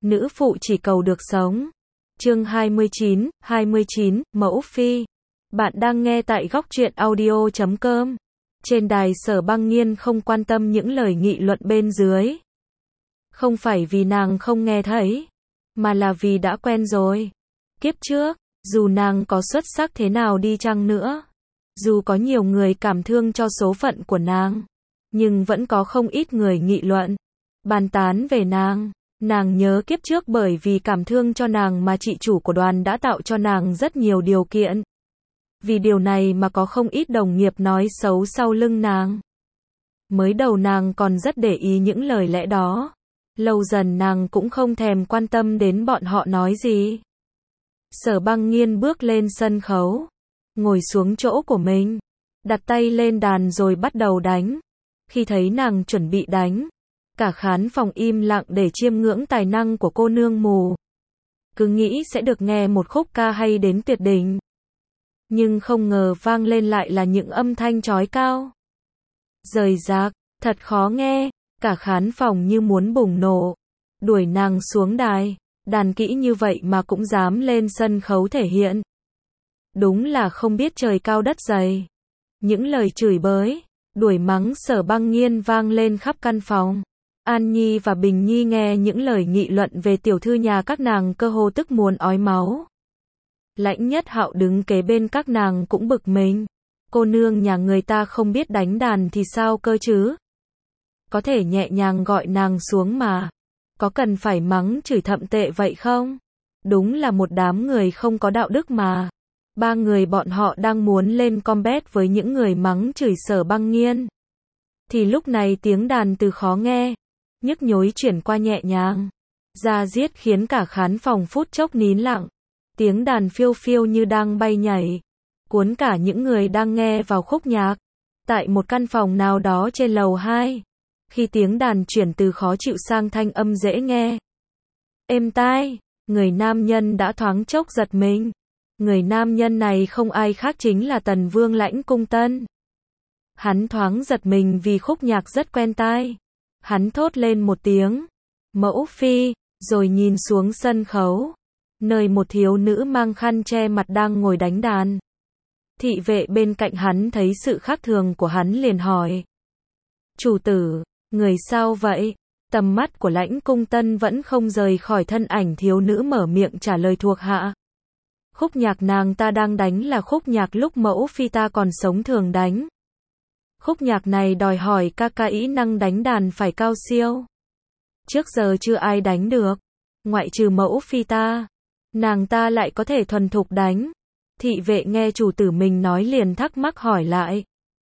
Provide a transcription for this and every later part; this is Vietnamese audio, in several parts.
nữ phụ chỉ cầu được sống. Chương 29, Mẫu Phi. Bạn đang nghe tại góc truyện audio.com. Trên đài Sở Băng Nghiên không quan tâm những lời nghị luận bên dưới. Không phải vì nàng không nghe thấy, mà là vì đã quen rồi. Kiếp trước, dù nàng có xuất sắc thế nào đi chăng nữa, dù có nhiều người cảm thương cho số phận của nàng, nhưng vẫn có không ít người nghị luận, bàn tán về nàng. Nàng nhớ kiếp trước bởi vì cảm thương cho nàng mà chị chủ của đoàn đã tạo cho nàng rất nhiều điều kiện. Vì điều này mà có không ít đồng nghiệp nói xấu sau lưng nàng. Mới đầu nàng còn rất để ý những lời lẽ đó. Lâu dần nàng cũng không thèm quan tâm đến bọn họ nói gì. Sở Băng Nghiên bước lên sân khấu, ngồi xuống chỗ của mình, đặt tay lên đàn rồi bắt đầu đánh. Khi thấy nàng chuẩn bị đánh, cả khán phòng im lặng để chiêm ngưỡng tài năng của cô nương mù. Cứ nghĩ sẽ được nghe một khúc ca hay đến tuyệt đỉnh. Nhưng không ngờ vang lên lại là những âm thanh chói cao, rời rạc, thật khó nghe, cả khán phòng như muốn bùng nổ. Đuổi nàng xuống đài, đàn kỹ như vậy mà cũng dám lên sân khấu thể hiện. Đúng là không biết trời cao đất dày. Những lời chửi bới, đuổi mắng Sở Băng Nghiên vang lên khắp căn phòng. An Nhi và Bình Nhi nghe những lời nghị luận về tiểu thư nhà các nàng cơ hồ tức muốn ói máu. Lãnh Nhất Hạo đứng kế bên các nàng cũng bực mình. Cô nương nhà người ta không biết đánh đàn thì sao cơ chứ? Có thể nhẹ nhàng gọi nàng xuống mà. Có cần phải mắng chửi thậm tệ vậy không? Đúng là một đám người không có đạo đức mà. Ba người bọn họ đang muốn lên combat với những người mắng chửi Sở Băng Nghiên. Thì lúc này tiếng đàn từ khó nghe, nhức nhối chuyển qua nhẹ nhàng, da diết khiến cả khán phòng phút chốc nín lặng. Tiếng đàn phiêu phiêu như đang bay nhảy, cuốn cả những người đang nghe vào khúc nhạc. Tại một căn phòng nào đó trên lầu 2, khi tiếng đàn chuyển từ khó chịu sang thanh âm dễ nghe, êm tai, người nam nhân đã thoáng chốc giật mình. Người nam nhân này không ai khác chính là Tần Vương Lãnh Cung Tân. Hắn thoáng giật mình vì khúc nhạc rất quen tai. Hắn thốt lên một tiếng, Mẫu Phi, rồi nhìn xuống sân khấu, nơi một thiếu nữ mang khăn che mặt đang ngồi đánh đàn. Thị vệ bên cạnh hắn thấy sự khác thường của hắn liền hỏi, chủ tử, người sao vậy? Tầm mắt của Lãnh Cung Tân vẫn không rời khỏi thân ảnh thiếu nữ mở miệng trả lời thuộc hạ. Khúc nhạc nàng ta đang đánh là khúc nhạc lúc Mẫu Phi ta còn sống thường đánh. Khúc nhạc này đòi hỏi ca kỹ năng đánh đàn phải cao siêu. Trước giờ chưa ai đánh được, ngoại trừ Mẫu Phi ta. Nàng ta lại có thể thuần thục đánh. Thị vệ nghe chủ tử mình nói liền thắc mắc hỏi lại.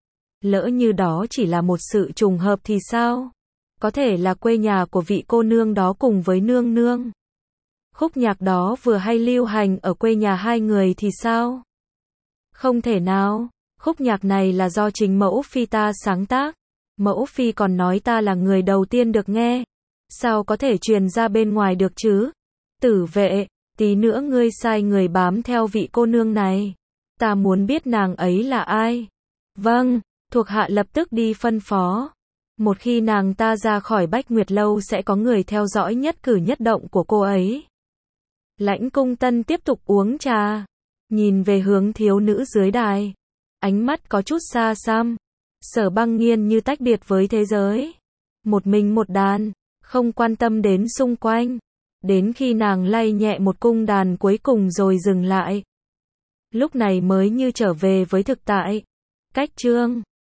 Lỡ như đó chỉ là một sự trùng hợp thì sao? Có thể là quê nhà của vị cô nương đó cùng với nương nương. Khúc nhạc đó vừa hay lưu hành ở quê nhà hai người thì sao? Không thể nào. Khúc nhạc này là do chính Mẫu Phi ta sáng tác. Mẫu Phi còn nói ta là người đầu tiên được nghe. Sao có thể truyền ra bên ngoài được chứ? Tử vệ, tí nữa ngươi sai người bám theo vị cô nương này. Ta muốn biết nàng ấy là ai. Vâng, thuộc hạ lập tức đi phân phó. Một khi nàng ta ra khỏi Bách Nguyệt Lâu sẽ có người theo dõi nhất cử nhất động của cô ấy. Lãnh Cung Tân tiếp tục uống trà, nhìn về hướng thiếu nữ dưới đài. Ánh mắt có chút xa xăm. Sở Băng Nghiên như tách biệt với thế giới. Một mình một đàn, không quan tâm đến xung quanh. Đến khi nàng lay nhẹ một cung đàn cuối cùng rồi dừng lại. Lúc này mới như trở về với thực tại. Cách chương